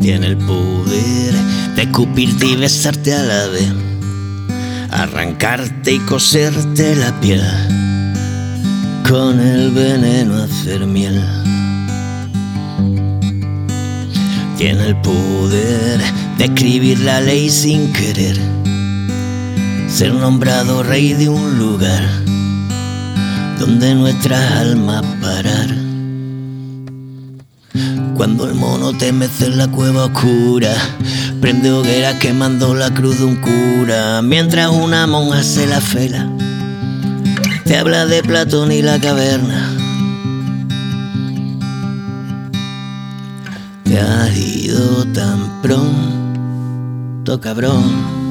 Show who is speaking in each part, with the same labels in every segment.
Speaker 1: Tiene el poder de escupirte y besarte a la vez, arrancarte y coserte la piel, con el veneno hacer miel. Tiene el poder de escribir la ley sin querer, ser nombrado rey de un lugar donde nuestras almas parar. Cuando el mono te mece en la cueva oscura, prende hogueras quemando la cruz de un cura, mientras una monja se la fela, te habla de Platón y la caverna. Te has ido tan pronto, cabrón,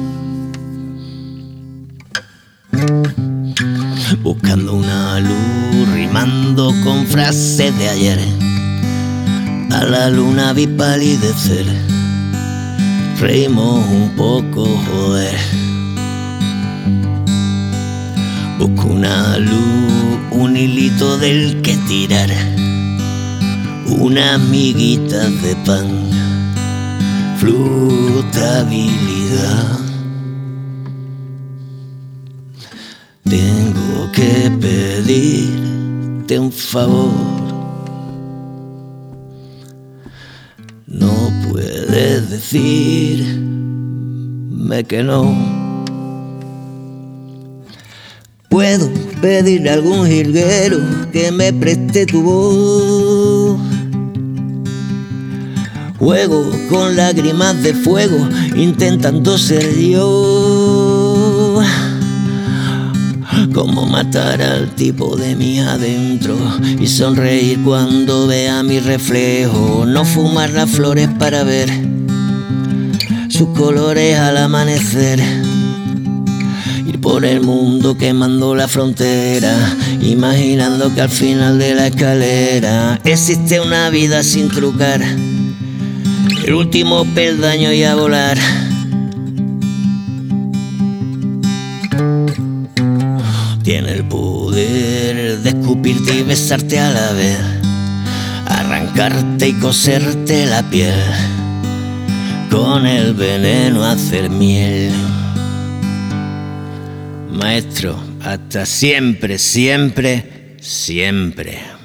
Speaker 1: buscando una luz, rimando con frases de ayer. A la luna vi palidecer, reímos un poco, joder. Busco una luz, un hilito del que tirar, unas miguitas de pan, flotabilidad. Tengo que pedirte un favor. No puedes decirme que no. Puedo pedirle a algún jilguero que me preste tu voz. Juego con lágrimas de fuego intentando ser yo. Cómo matar al tipo de mí adentro y sonreír cuando vea mi reflejo. No fumar las flores para ver sus colores al amanecer. Ir por el mundo quemando la frontera, imaginando que al final de la escalera existe una vida sin trucar, el último peldaño y a volar. Tiene el poder de escupirte y besarte a la vez, arrancarte y coserte la piel, con el veneno hacer miel. Maestro, hasta siempre, siempre, siempre.